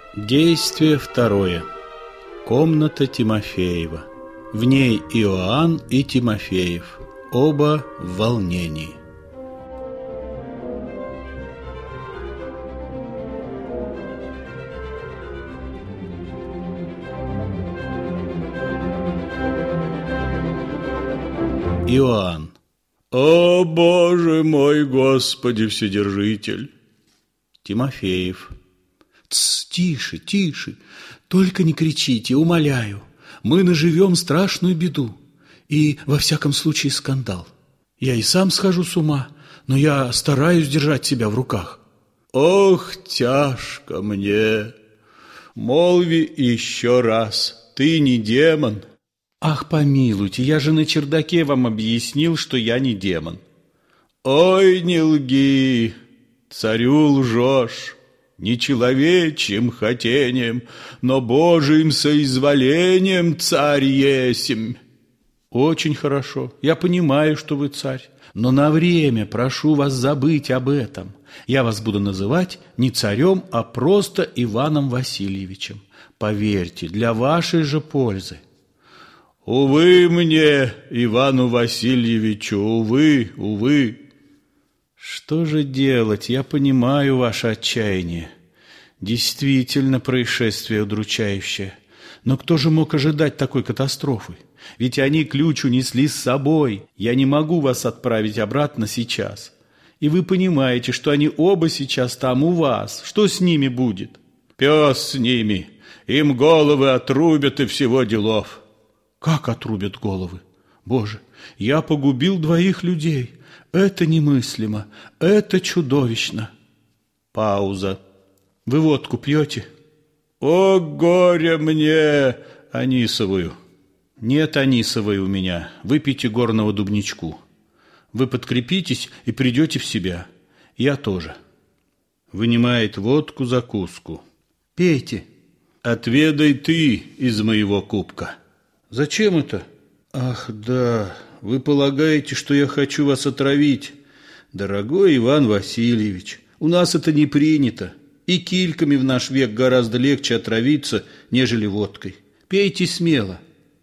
Действие второе. Комната Тимофеева. В ней Иоанн и Тимофеев. Оба в волнении. Иоанн. О, Боже мой, Господи Вседержитель! Тимофеев. Тише, тише, только не кричите, умоляю. Мы наживем страшную беду и, во всяком случае, скандал. Я и сам схожу с ума, но я стараюсь держать себя в руках. Ох, тяжко мне! Молви еще раз, ты не демон. Ах, помилуйте, я же на чердаке вам объяснил, что я не демон. Ой, не лги, царю лжешь. Не человечьим хотением, но Божиим соизволением царь есмь. Очень хорошо, я понимаю, что вы царь, но на время прошу вас забыть об этом. Я вас буду называть не царем, а просто Иваном Васильевичем. Поверьте, для вашей же пользы. Увы мне, Ивану Васильевичу, увы, увы. Что же делать? Я понимаю ваше отчаяние. Действительно, происшествие удручающее. Но кто же мог ожидать такой катастрофы? Ведь они ключ унесли с собой. Я не могу вас отправить обратно сейчас. И вы понимаете, что они оба сейчас там у вас. Что с ними будет? Пес с ними. Им головы отрубят и всего делов. Как отрубят головы? Боже, я погубил 2 людей. Это немыслимо, это чудовищно. Пауза. Вы водку пьете? О, горе мне! Анисовую. Нет анисовой у меня. Выпейте горного дубничку. Вы подкрепитесь и придете в себя. Я тоже. Вынимает водку-закуску. Пейте. Отведай ты из моего кубка. Зачем это? Ах, да... Вы полагаете, что я хочу вас отравить? Дорогой Иван Васильевич, у нас это не принято. И кильками в наш век гораздо легче отравиться, нежели водкой. Пейте смело.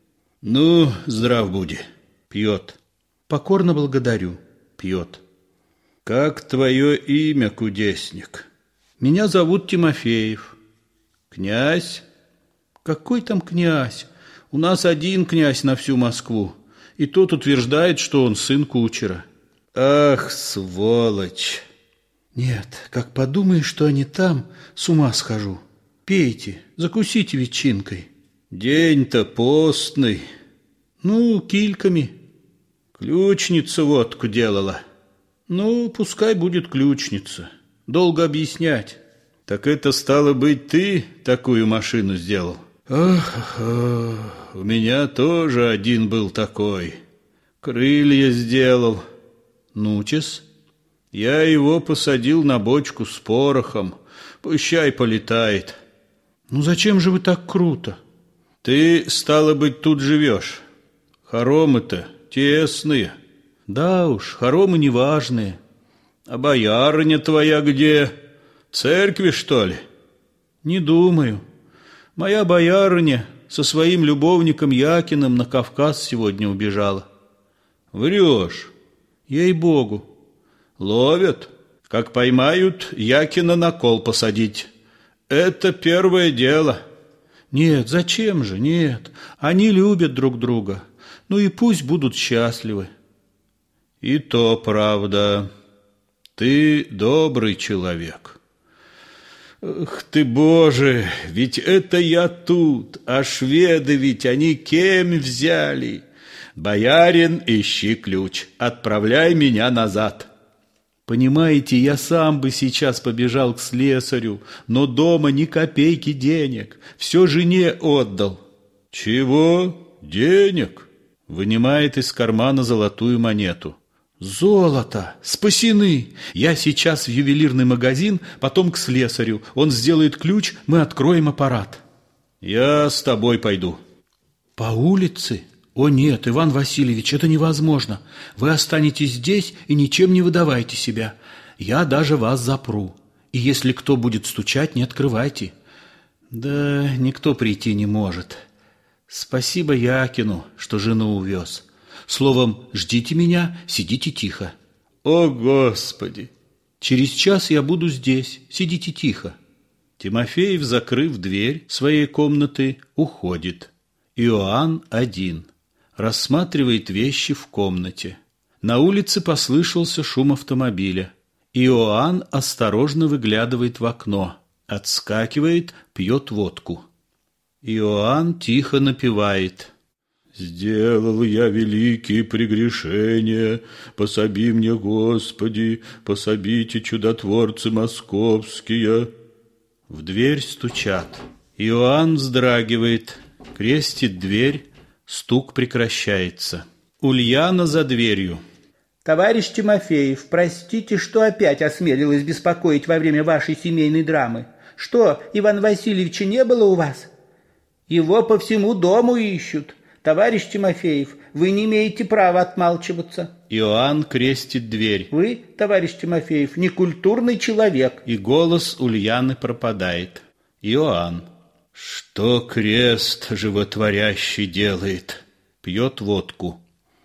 Ну, здрав буди. Пьет. Покорно благодарю. Пьет. Как твое имя, кудесник? Меня зовут Тимофеев. Князь? Какой там князь? У нас один князь на всю Москву. И тот утверждает, что он сын кучера. Ах, сволочь! Нет, как подумаешь, что они там, с ума схожу. Пейте, закусите ветчинкой. День-то постный. Ну, кильками. Ключница водку делала. Ну, пускай будет ключница. Долго объяснять. Так это, стало быть, ты такую машину сделал? Ах, у меня тоже один был такой. Крылья сделал. Ну-тес. Я его посадил на бочку с порохом. Пущай полетает. Ну зачем же вы так круто? Ты, стало быть, тут живешь. Хоромы-то тесные. Да уж, хоромы неважные. А боярыня твоя где? В церкви, что ли? Не думаю. Моя боярыня со своим любовником Якиным на Кавказ сегодня убежала. Врешь. Ей-богу. Ловят. Как поймают, Якина на кол посадить. Это первое дело. Нет, зачем же, нет. Они любят друг друга. Ну и пусть будут счастливы. И то правда. Ты добрый человек. Ах ты, Боже, ведь это я тут, а шведы ведь они кем взяли? Боярин, ищи ключ, отправляй меня назад. Понимаете, я сам бы сейчас побежал к слесарю, но дома ни копейки денег, все жене отдал. Чего? Денег? Вынимает из кармана золотую монету. Золото! Спасены! Я сейчас в ювелирный магазин, потом к слесарю. Он сделает ключ, мы откроем аппарат. Я с тобой пойду. По улице? О нет, Иван Васильевич, это невозможно. Вы останетесь здесь и ничем не выдавайте себя. Я даже вас запру. И если кто будет стучать, не открывайте. Да никто прийти не может. Спасибо Якину, что жену увез. Словом, ждите меня, сидите тихо. О, Господи! Через час я буду здесь, сидите тихо. Тимофеев, закрыв дверь своей комнаты, уходит. Иоанн один. Рассматривает вещи в комнате. На улице послышался шум автомобиля. Иоанн осторожно выглядывает в окно. Отскакивает, пьет водку. Иоанн тихо напевает. «Сделал я великие прегрешения, пособи мне, Господи, пособите, чудотворцы московские». В дверь стучат. Иоанн вздрагивает, крестит дверь, стук прекращается. Ульяна за дверью. Товарищ Тимофеев, простите, что опять осмелилась беспокоить во время вашей семейной драмы. Что, Ивана Васильевича не было у вас? Его по всему дому ищут. Товарищ Тимофеев, вы не имеете права отмалчиваться. Иоанн крестит дверь. Вы, товарищ Тимофеев, некультурный человек. И голос Ульяны пропадает. Иоанн. Что крест животворящий делает? Пьет водку.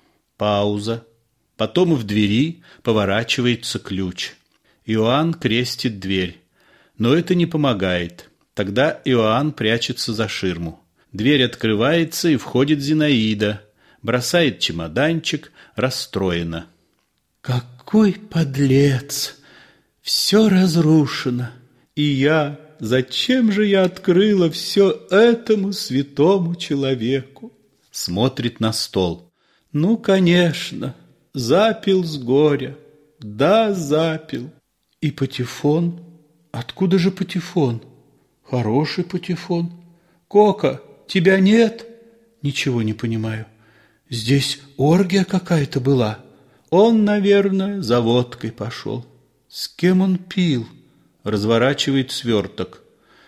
Пауза. Потом в двери поворачивается ключ. Иоанн крестит дверь. Но это не помогает. Тогда Иоанн прячется за ширму. Дверь открывается, и входит Зинаида. Бросает чемоданчик, расстроена. Какой подлец! Все разрушено. И зачем же я открыла все этому святому человеку? Смотрит на стол. Ну, конечно, запил с горя. Да, запил. И патефон. Откуда же патефон? Хороший патефон. Кока, тебя нет? Ничего не понимаю. Здесь оргия какая-то была. Он, наверное, за водкой пошел. С кем он пил? Разворачивает сверток.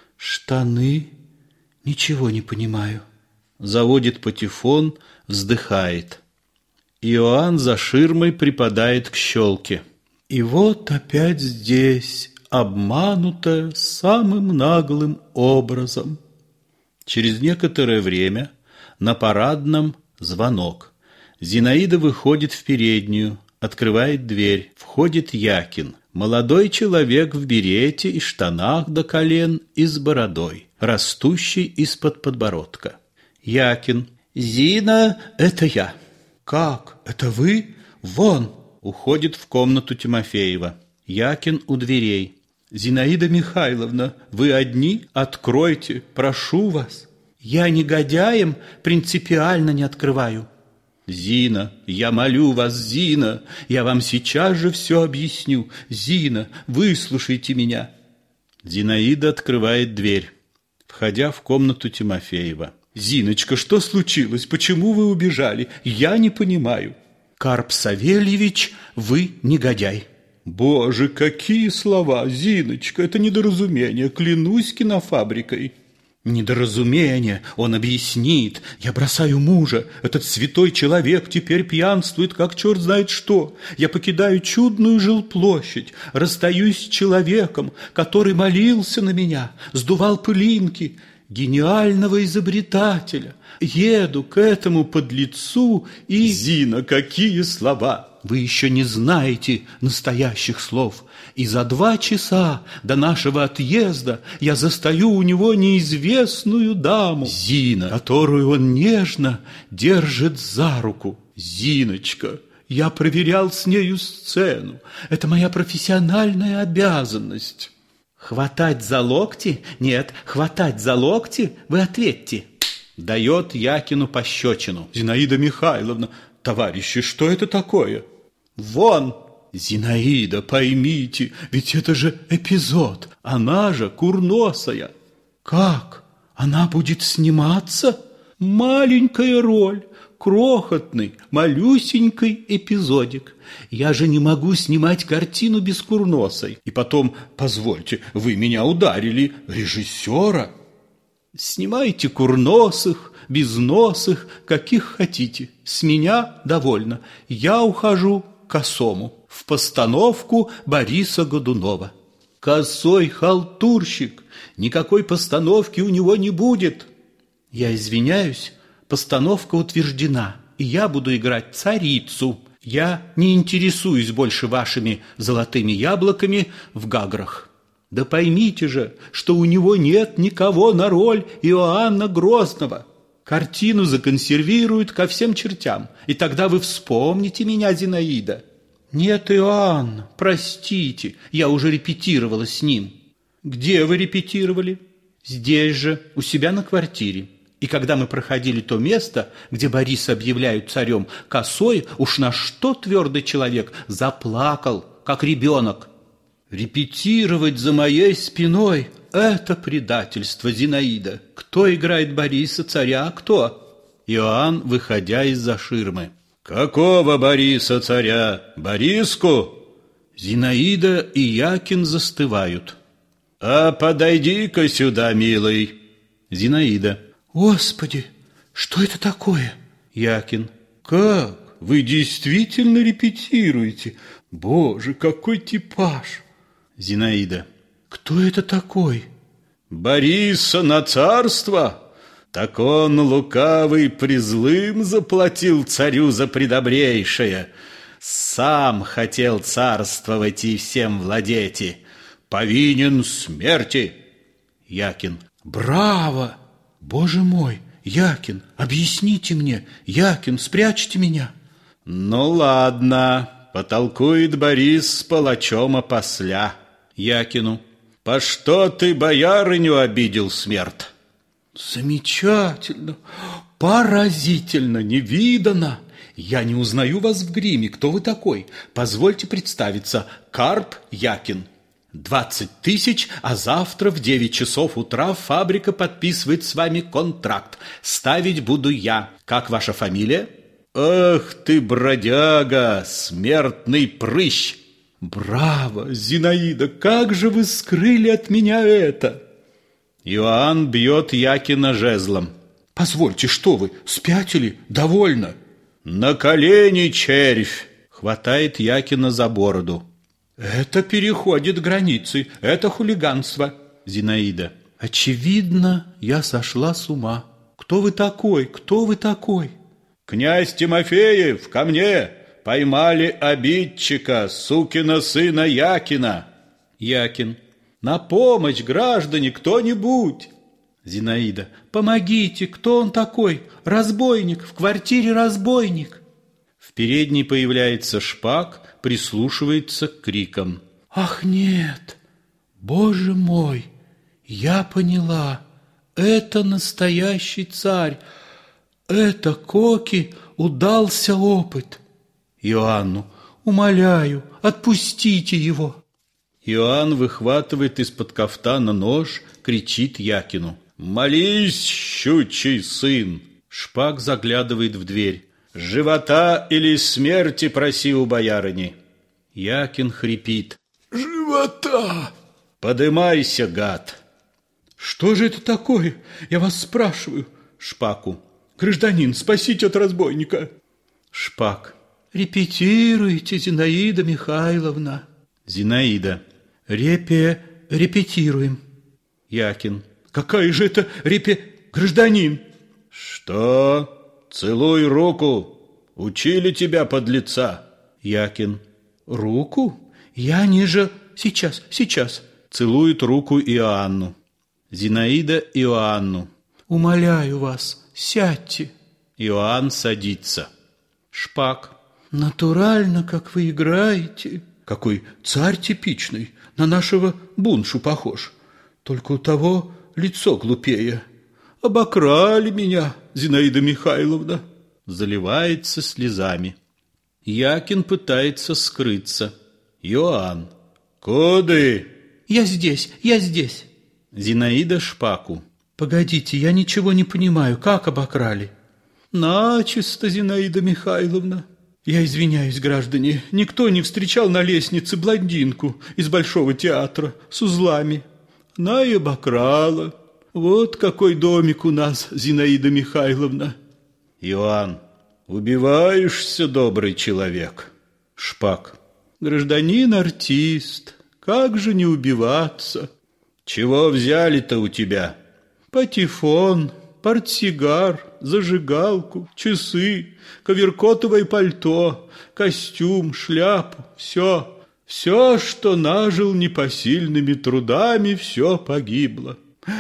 Штаны? Ничего не понимаю. Заводит патефон, вздыхает. Иоанн за ширмой припадает к щелке. И вот опять здесь, обманутая самым наглым образом. Через некоторое время на парадном звонок. Зинаида выходит в переднюю, открывает дверь. Входит Якин. Молодой человек в берете и штанах до колен и с бородой, растущей из-под подбородка. Якин. «Зина, это я». «Как? Это вы? Вон!» Уходит в комнату Тимофеева. Якин у дверей. «Зинаида Михайловна, вы одни? Откройте, прошу вас. Я негодяем принципиально не открываю». «Зина, я молю вас, Зина, я вам сейчас же все объясню. Зина, выслушайте меня». Зинаида открывает дверь, входя в комнату Тимофеева. «Зиночка, что случилось? Почему вы убежали? Я не понимаю». «Карп Савельевич, вы негодяй». «Боже, какие слова! Зиночка, это недоразумение, клянусь кинофабрикой». «Недоразумение, он объяснит. Я бросаю мужа. Этот святой человек теперь пьянствует, как черт знает что. Я покидаю чудную жилплощадь, расстаюсь с человеком, который молился на меня, сдувал пылинки, гениального изобретателя. Еду к этому подлецу и...» «Зина, какие слова! Вы еще не знаете настоящих слов. И за 2 часа до нашего отъезда я застаю у него неизвестную даму, Зина, которую он нежно держит за руку. Зиночка, я проверял с нею сцену. Это моя профессиональная обязанность». «Хватать за локти? Нет, хватать за локти? Вы ответьте». Дает Якину пощечину. «Зинаида Михайловна, товарищи, что это такое?» «Вон!» «Зинаида, поймите, ведь это же эпизод, она же курносая». «Как? Она будет сниматься?» «Маленькая роль, крохотный, малюсенький эпизодик. Я же не могу снимать картину без курносой. И потом, позвольте, вы меня ударили, режиссера». «Снимайте курносых, безносых, каких хотите. С меня довольно. Я ухожу косому в постановку Бориса Годунова». Косой халтурщик, никакой постановки у него не будет. Я извиняюсь, постановка утверждена, и я буду играть царицу. Я не интересуюсь больше вашими золотыми яблоками в гаграх. Да поймите же, что у него нет никого на роль Иоанна Грозного. Картину законсервируют ко всем чертям, и тогда вы вспомните меня, Зинаида. Нет, Иоанн, простите, я уже репетировала с ним. Где вы репетировали? Здесь же, у себя на квартире. И когда мы проходили то место, где Бориса объявляют царем, Косой, уж на что твердый человек, заплакал, как ребенок. Репетировать за моей спиной – это предательство, Зинаида. Кто играет Бориса, царя, кто? Иоанн, выходя из-за ширмы. Какого Бориса, царя? Бориску? Зинаида и Якин застывают. А подойди-ка сюда, милый. Зинаида. Господи, что это такое? Якин. Как? Вы действительно репетируете? Боже, какой типаж! Зинаида. Кто это такой? Бориса на царство? Так он, лукавый, призлым заплатил царю за предобрейшее. Сам хотел царствовать и всем владеть. Повинен смерти. Якин. Браво! Боже мой, Якин, объясните мне. Якин, спрячьте меня. Ну ладно, потолкует Борис с палачом опосля. Якину. По что ты боярыню обидел, смерть? Замечательно, поразительно, невиданно. Я не узнаю вас в гриме. Кто вы такой? Позвольте представиться. Карп Якин. 20 000, а завтра в 9 часов утра фабрика подписывает с вами контракт. Ставить буду я. Как ваша фамилия? Ах ты, бродяга, смертный прыщ! Браво, Зинаида, как же вы скрыли от меня это? Иоанн бьет Якина жезлом. Позвольте, что вы, спятили? Довольно. На колени, червь! Хватает Якина за бороду. Это переходит границы, это хулиганство. Зинаида. Очевидно, я сошла с ума. Кто вы такой? Кто вы такой? Князь Тимофеев, ко мне! Поймали обидчика, сукина сына Якина. Якин. На помощь, граждане, кто-нибудь. Зинаида. Помогите, кто он такой? Разбойник, в квартире разбойник. В передней появляется Шпак, прислушивается к крикам. Ах, нет! Боже мой! Я поняла. Это настоящий царь. Это Коки удался опыт. Иоанну. Умоляю, отпустите его. Иоанн выхватывает из-под кафтана нож, кричит Якину. Молись, щучий сын! Шпак заглядывает в дверь. Живота или смерти проси у боярыни. Якин хрипит. Живота! Подымайся, гад! Что же это такое? Я вас спрашиваю. Шпаку. Гражданин, спасите от разбойника. Шпак. Репетируйте, Зинаида Михайловна. Зинаида. Репетируем. Якин. Какая же это гражданин? Что? Целуй руку. Учили тебя, подлеца. Якин. Руку? Я ниже. Сейчас. Целует руку Иоанну. Зинаида Иоанну. Умоляю вас, сядьте. Иоанн садится. Шпак. Натурально, как вы играете. Какой царь типичный, на нашего Буншу похож. Только у того лицо глупее. Обокрали меня, Зинаида Михайловна. Заливается слезами. Якин пытается скрыться. Иоанн. Куды? Я здесь. Зинаида Шпаку. Погодите, я ничего не понимаю, как обокрали? Начисто, Зинаида Михайловна. Я извиняюсь, граждане, никто не встречал на лестнице блондинку из Большого театра с узлами. Она и обокрала. Вот какой домик у нас, Зинаида Михайловна. Иоанн. Убиваешься, добрый человек. Шпак. Гражданин-артист, Как же не убиваться? Чего взяли-то у тебя? Патефон, портсигар, зажигалку, часы, коверкотовое пальто, костюм, шляпу, все. Все, что нажил непосильными трудами, все погибло.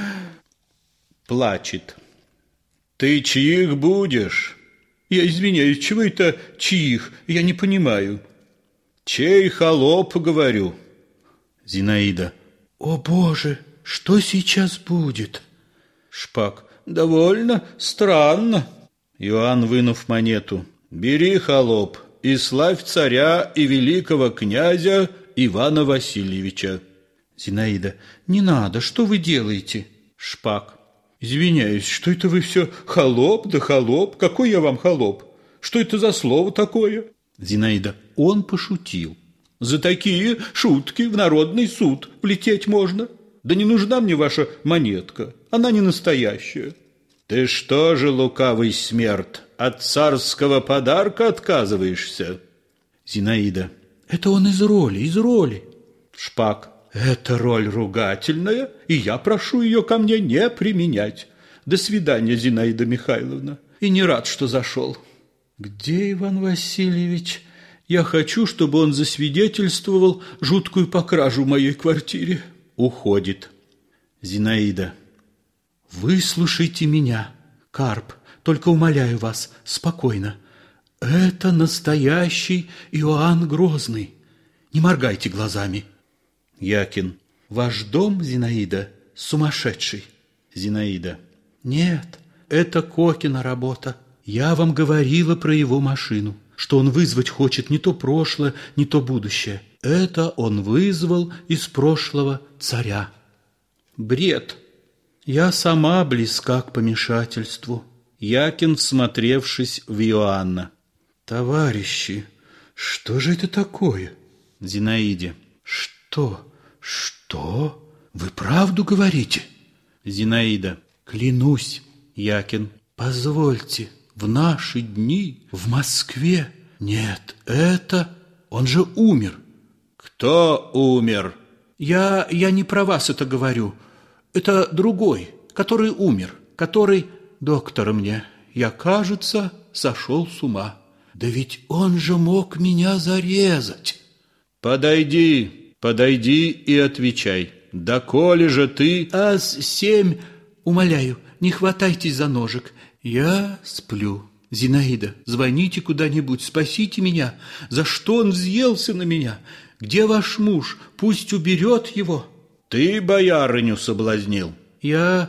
Плачет. Ты чьих будешь? Я извиняюсь, чего это чьих? Я не понимаю. Чей холоп, говорю. Зинаида. О, Боже, что сейчас будет? Шпак. Довольно странно. Иоанн, вынув монету. Бери, холоп, и славь царя и великого князя Ивана Васильевича. Зинаида. Не надо, что вы делаете? Шпак. Извиняюсь, что это вы все холоп да холоп? Какой я вам холоп? Что это за слово такое? Зинаида. Он пошутил. За такие шутки в народный суд влететь можно. Да не нужна мне ваша монетка, она не настоящая. Ты что же, лукавый смерть, от царского подарка отказываешься? Зинаида. Это он из роли. Шпак. Это роль ругательная, и я прошу ее ко мне не применять. До свидания, Зинаида Михайловна. И не рад, что зашел. Где Иван Васильевич? Я хочу, чтобы он засвидетельствовал жуткую покражу в моей квартире. Уходит. Зинаида. Выслушайте меня, Карп, только умоляю вас, спокойно. Это настоящий Иоанн Грозный. Не моргайте глазами. Якин. Ваш дом, Зинаида, сумасшедший. Зинаида. Нет, это Кокина работа. Я вам говорила про его машину, что он вызвать хочет не то прошлое, не то будущее. Это он вызвал из прошлого царя. Бред. Я сама близка к помешательству. Якин, всмотревшись в Иоанна. Товарищи, что же это такое? Зинаиде. Что? Вы правду говорите? Зинаида. Клянусь. Якин. Позвольте, в наши дни в Москве? Нет, это... Он же умер. Кто умер? Я не про вас это говорю. Это другой, который умер, который... Доктор мне, я, кажется, сошел с ума. Да ведь он же мог меня зарезать. Подойди и отвечай. Доколе же ты... 7, умоляю, не хватайтесь за ножик. Я сплю. Зинаида, звоните куда-нибудь, спасите меня. За что он взъелся на меня? Где ваш муж? Пусть уберет его. Ты боярыню соблазнил. Я...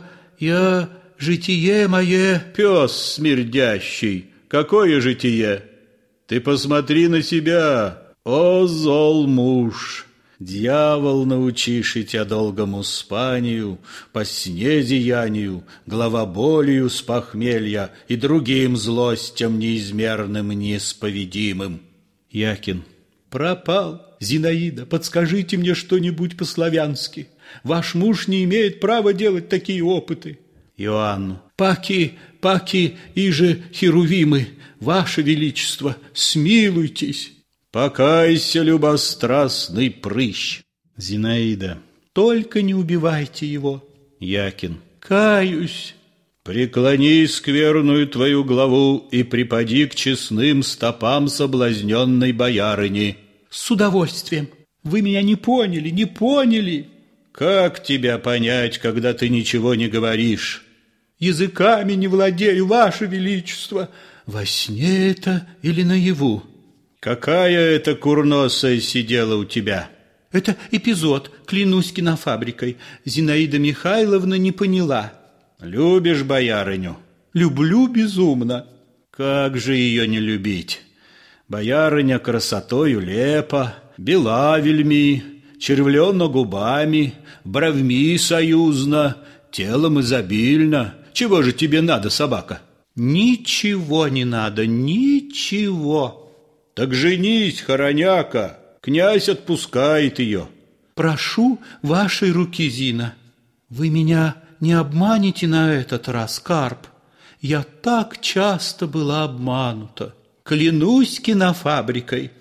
Житие мое... Пес смердящий. Какое житие? Ты посмотри на себя. О, зол муж! Дьявол, научишь и тебя долгому спанию, по сне деянию, головоболию с похмелья и другим злостям неизмерным, неисповедимым. Якин. Пропал. Зинаида, подскажите мне что-нибудь по-славянски. Ваш муж не имеет права делать такие опыты. Иоанну. Паки, иже херувимы, ваше величество, смилуйтесь. Покайся, любострастный прыщ. Зинаида. Только не убивайте его. Якин. Каюсь. Преклони скверную твою главу и припади к честным стопам соблазненной боярыни. С удовольствием. Вы меня не поняли. Как тебя понять, когда ты ничего не говоришь? Языками не владею, ваше величество. Во сне это или наяву? Какая это курносая сидела у тебя? Это эпизод, клянусь кинофабрикой. Зинаида Михайловна не поняла. Любишь боярыню? Люблю безумно. Как же ее не любить? Боярыня красотою лепа, бела вельми, червленно губами, бровьми союзно, телом изобильно. Чего же тебе надо, собака? Ничего не надо, ничего. Так женись, хороняка, князь отпускает ее. Прошу вашей руки, Зина. Вы меня не обманете на этот раз, Карп. Я так часто была обманута. Клянусь кинофабрикой.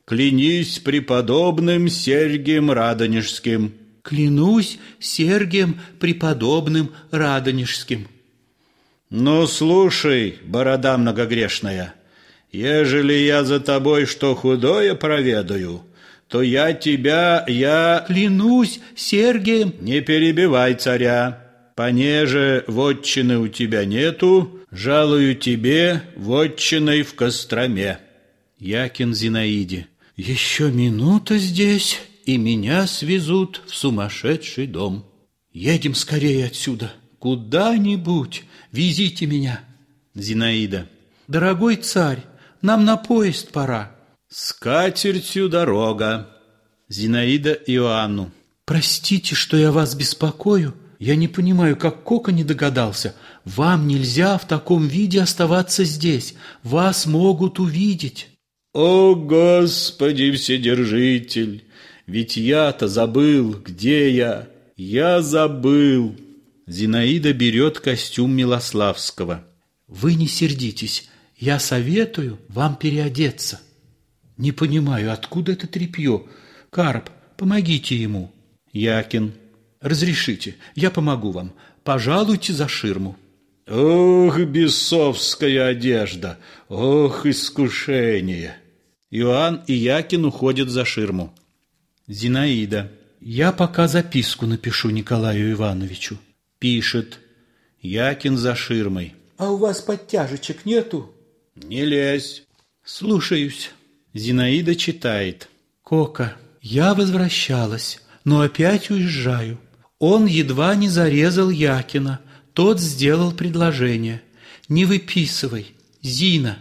клянись преподобным Сергием Радонежским». «Клянусь Сергием преподобным Радонежским». «Ну, слушай, борода многогрешная, ежели я за тобой что худое проведаю, то я тебя, «Клянусь Сергием». Не перебивай царя. Понеже вотчины у тебя нету, жалую тебе вотчиной в Костроме». Якин Зинаиде. «Еще минута здесь, и меня свезут в сумасшедший дом. Едем скорее отсюда, куда-нибудь, везите меня». Зинаида. «Дорогой царь, нам на поезд пора». «С катертью дорога». Зинаида Иоанну. «Простите, что я вас беспокою. Я не понимаю, как Кока не догадался. Вам нельзя в таком виде оставаться здесь. Вас могут увидеть». «О, Господи Вседержитель! Ведь я-то забыл, где я. Я забыл». Зинаида берет костюм Милославского. «Вы не сердитесь. Я советую вам переодеться». «Не понимаю, откуда это тряпье? Карп, помогите ему». Якин. «Разрешите, я помогу вам. Пожалуйте за ширму». «Ох, бесовская одежда! Ох, искушение!» Иоанн и Якин уходят за ширму. Зинаида. «Я пока записку напишу Николаю Ивановичу». Пишет. Якин за ширмой. А у вас подтяжечек нету? «Не лезь». «Слушаюсь». Зинаида читает. «Кока, я возвращалась, но опять уезжаю. Он едва не зарезал Якина. Тот сделал предложение. Не выписывай, Зина».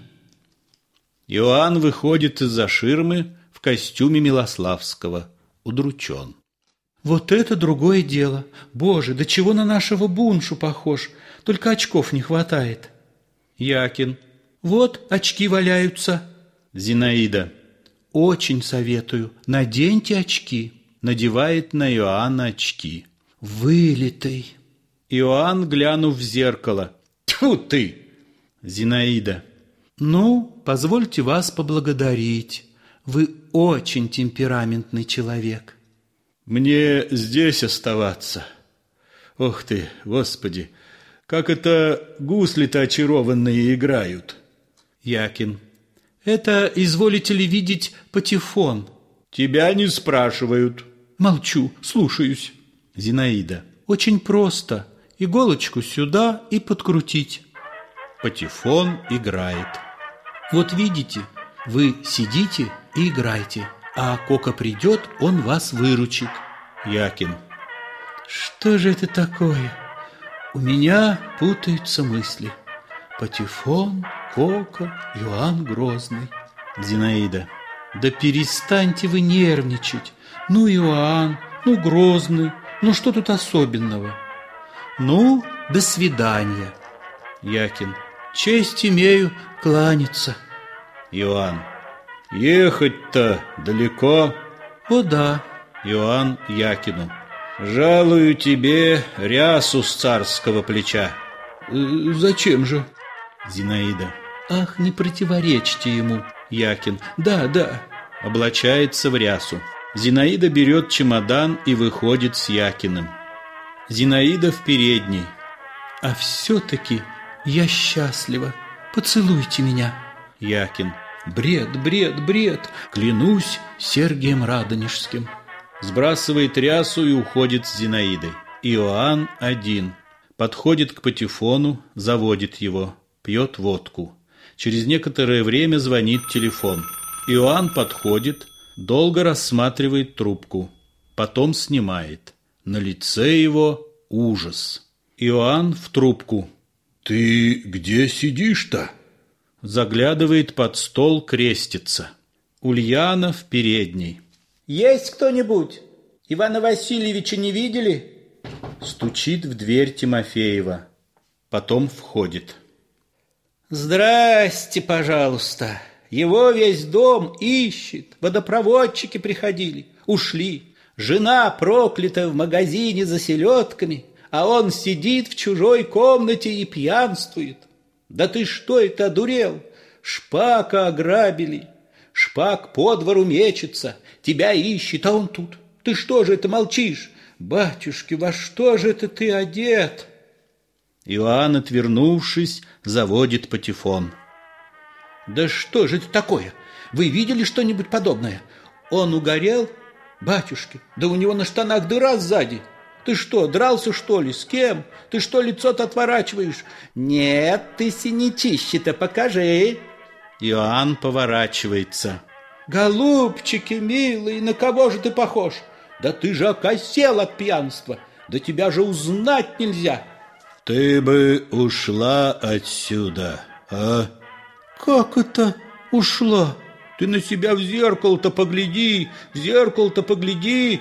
Иоанн выходит из-за ширмы в костюме Милославского. Удручен. «Вот это другое дело. Боже, до чего на нашего Буншу похож. Только очков не хватает». Якин. «Вот очки валяются». Зинаида. «Очень советую. Наденьте очки». Надевает на Иоанна очки. «Вылитый». Иоанн, глянув в зеркало. «Тьфу ты!» Зинаида. «Ну, позвольте вас поблагодарить. Вы очень темпераментный человек». «Мне здесь оставаться. Ох ты, Господи, как это гусли-то очарованные играют». Якин. «Это, изволите ли видеть, патефон?» «Тебя не спрашивают». «Молчу, слушаюсь». Зинаида. «Очень просто. Иголочку сюда и подкрутить». Патефон играет. «Вот видите, вы сидите и играете, а Кока придет, он вас выручит». Якин. «Что же это такое? У меня путаются мысли. Патефон, Кока, Иоанн Грозный». Зинаида. «Да перестаньте вы нервничать. Ну, Иоанн, ну, Грозный, ну, что тут особенного? Ну, до свидания». Якин. «Честь имею кланяться». Иоанн. «Ехать-то далеко». «О да». Иоанн Якину. «Жалую тебе рясу с царского плеча». «Зачем же?» Зинаида. «Ах, не противоречьте ему». Якин. «Да, да». Облачается в рясу. Зинаида берет чемодан и выходит с Якиным. Зинаида в передней. «А все-таки я счастлива. Поцелуйте меня». Якин. «Бред, бред, бред. Клянусь Сергием Радонежским». Сбрасывает рясу и уходит с Зинаидой. Иоанн один. Подходит к патефону, заводит его, пьет водку. Через некоторое время звонит телефон. Иоанн подходит, долго рассматривает трубку, потом снимает. На лице его ужас. Иоанн в трубку. «Ты где сидишь-то?» Заглядывает под стол, крестится. Ульяна в передней. Есть кто-нибудь? Ивана Васильевича не видели? Стучит в дверь Тимофеева. Потом входит. Здрасте, пожалуйста. Его весь дом ищет. Водопроводчики приходили, ушли. Жена проклята в магазине за селедками, а он сидит в чужой комнате и пьянствует. Да ты что это, одурел? Шпака ограбили. Шпак по двору мечется, тебя ищет, а он тут. Ты что же это молчишь? Батюшки, во что же это ты одет? Иоанн, отвернувшись, заводит патефон. Да что же это такое? Вы видели что-нибудь подобное? Он угорел? Батюшки, да у него на штанах дыра сзади. Ты что, дрался, что ли? С кем? Ты что, лицо-то отворачиваешь? Нет, ты синячище-то покажи. Иоанн поворачивается. Голубчики милые, на кого же ты похож? Да ты же окосел от пьянства. Да тебя же узнать нельзя. Ты бы ушла отсюда, а? Как это ушла? Ты на себя в зеркало-то погляди, в зеркало-то погляди.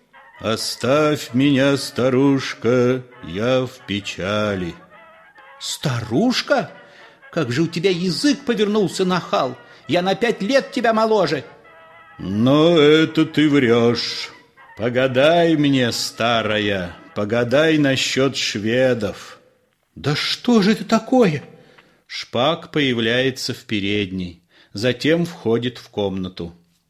Оставь меня, старушка, я в печали. Старушка? Как же у тебя язык повернулся, нахал? Я на 5 лет тебя моложе. Но это ты врешь. Погадай мне, старая, погадай насчет шведов. Да что же это такое? Шпак появляется в передней, затем входит в комнату.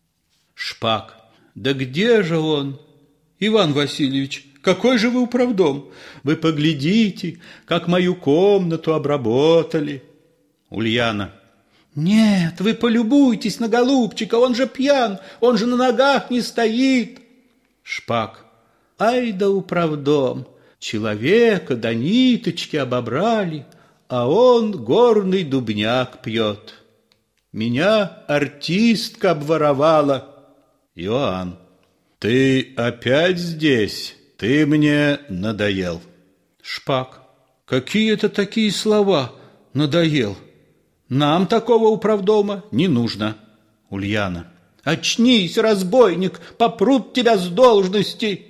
Шпак. Да где же он? Иван Васильевич, какой же вы управдом? Вы поглядите, как мою комнату обработали. Ульяна. Нет, вы полюбуйтесь на голубчика, он же пьян, он же на ногах не стоит. Шпак. Ай да управдом, человека до ниточки обобрали, а он горный дубняк пьет. Меня артистка обворовала. Иоанн. Ты опять здесь? Ты мне надоел. Шпак. Какие это такие слова? Надоел. Нам такого управдома не нужно. Ульяна. Очнись, разбойник, попрут тебя с должности.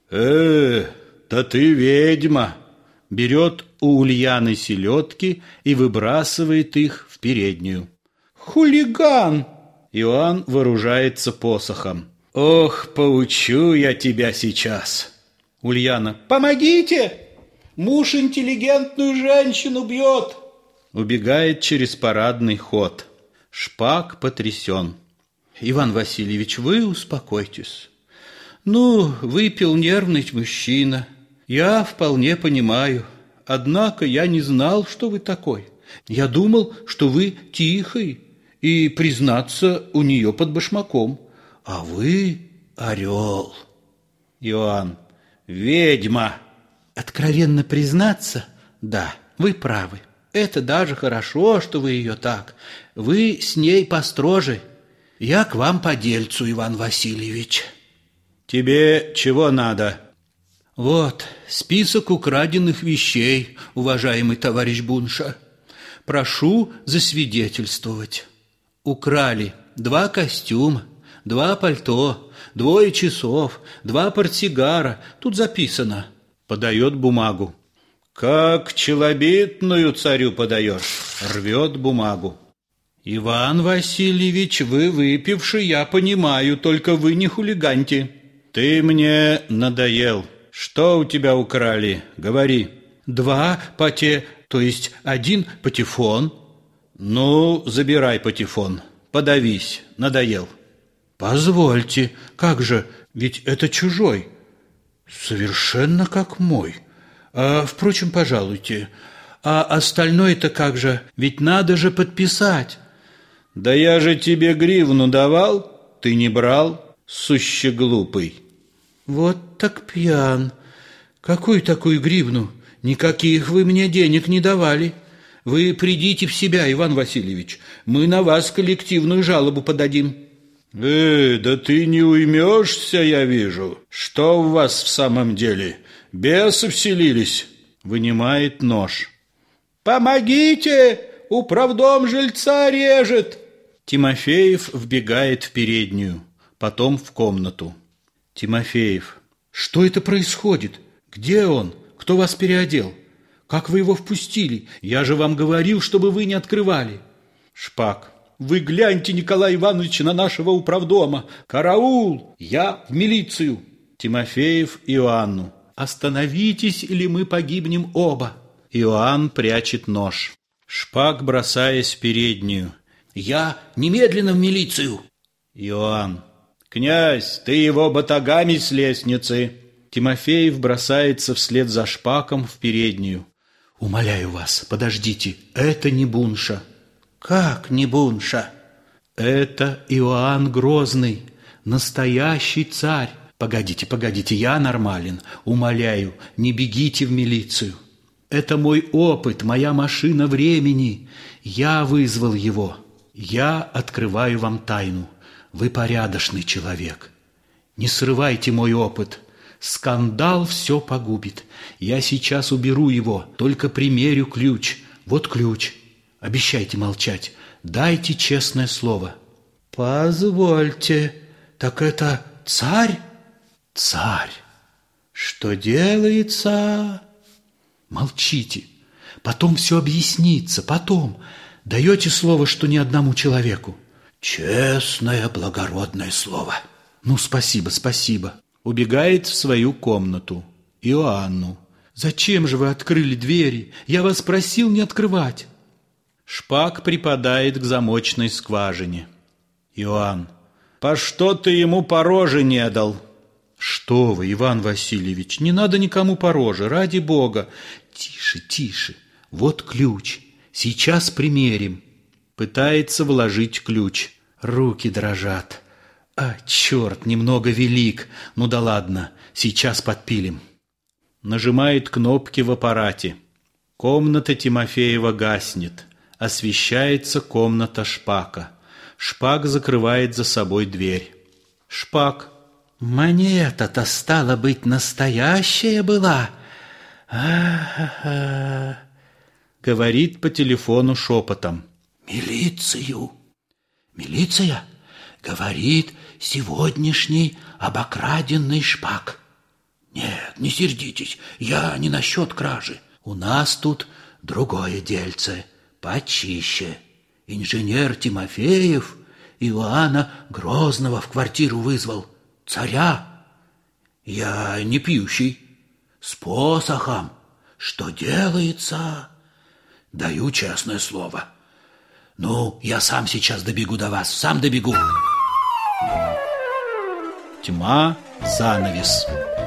Да ты ведьма. Берет у Ульяны селедки и выбрасывает их в переднюю. Хулиган! Иоанн вооружается посохом. Ох, поучу я тебя сейчас. Ульяна. Помогите! Муж интеллигентную женщину бьет. Убегает через парадный ход. Шпак потрясен. Иван Васильевич, вы успокойтесь. Ну, выпил нервный мужчина. Я вполне понимаю. Однако я не знал, что вы такой. Я думал, что вы тихий. И, признаться, у нее под башмаком. А вы орел. Иоанн. Ведьма. Откровенно признаться, да, вы правы. Это даже хорошо, что вы ее так. Вы с ней построже. Я к вам по дельцу, Иван Васильевич. Тебе чего надо? Вот список украденных вещей, уважаемый товарищ Бунша. Прошу засвидетельствовать. Украли 2 костюма, 2 пальто, 2 часов, 2 портсигара. Тут записано. Подает бумагу. Как челобитную царю подаешь. Рвет бумагу. Иван Васильевич, вы выпивший, я понимаю, только вы не хулиганьте. Ты мне надоел. Что у тебя украли? Говори. 2 то есть 1 патефон. Ну, забирай патефон. Подавись, надоел. Позвольте, как же, ведь это чужой. Совершенно как мой. Впрочем, пожалуйте. А остальное-то как же? Ведь надо же подписать. Да я же тебе гривну давал, ты не брал, суще глупый. Вот так пьян. Какую такую гривну? Никаких вы мне денег не давали. Вы придите в себя, Иван Васильевич. Мы на вас коллективную жалобу подадим. Да ты не уймешься, я вижу. Что у вас в самом деле? Бесы вселились? Вынимает нож. Помогите! Управдом жильца режет. Тимофеев вбегает в переднюю, потом в комнату. Тимофеев. Что это происходит? Где он? Кто вас переодел? Как вы его впустили? Я же вам говорил, чтобы вы не открывали. Шпак. Вы гляньте, Николай Иванович, на нашего управдома. Караул! Я в милицию. Тимофеев Иоанну. Остановитесь, или мы погибнем оба. Иоанн прячет нож. Шпак, бросаясь в переднюю. Я немедленно в милицию. Иоанн: князь, ты его батагами с лестницы. Тимофеев бросается вслед за Шпаком в переднюю. Умоляю вас, подождите, это не Бунша. Как не Бунша? Это Иоанн Грозный, настоящий царь. Погодите, я нормален. Умоляю, не бегите в милицию. Это мой опыт, моя машина времени. Я вызвал его. Я открываю вам тайну. Вы порядочный человек. Не срывайте мой опыт. Скандал все погубит. Я сейчас уберу его, только примерю ключ. Вот ключ. Обещайте молчать. Дайте честное слово. Позвольте, так это царь? Царь. Что делается? Молчите. Потом все объяснится. Потом. Даете слово, что ни одному человеку? Честное, благородное слово. Ну, спасибо. Убегает в свою комнату. Иоанну: зачем же вы открыли двери? Я вас просил не открывать. Шпак припадает к замочной скважине. Иоанн: по что ты ему по роже не дал? Что вы, Иван Васильевич, не надо никому по роже, ради Бога. Тише. Вот ключ. Сейчас примерим. Пытается вложить ключ. Руки дрожат. Черт, немного велик. Ну да ладно, сейчас подпилим. Нажимает кнопки в аппарате. Комната Тимофеева гаснет. Освещается комната Шпака. Шпак закрывает за собой дверь. Шпак: монета-то, стало быть, настоящая была. Говорит по телефону шепотом. Милицию. Милиция? Говорит сегодняшний обокраденный Шпак. Нет, не сердитесь, я не насчет кражи. У нас тут другое дельце, почище. Инженер Тимофеев Иоанна Грозного в квартиру вызвал. Царя. Я не пьющий. С посохом. Что делается? Даю честное слово. Ну, я сам сейчас добегу до вас, сам добегу. Тьма, занавес.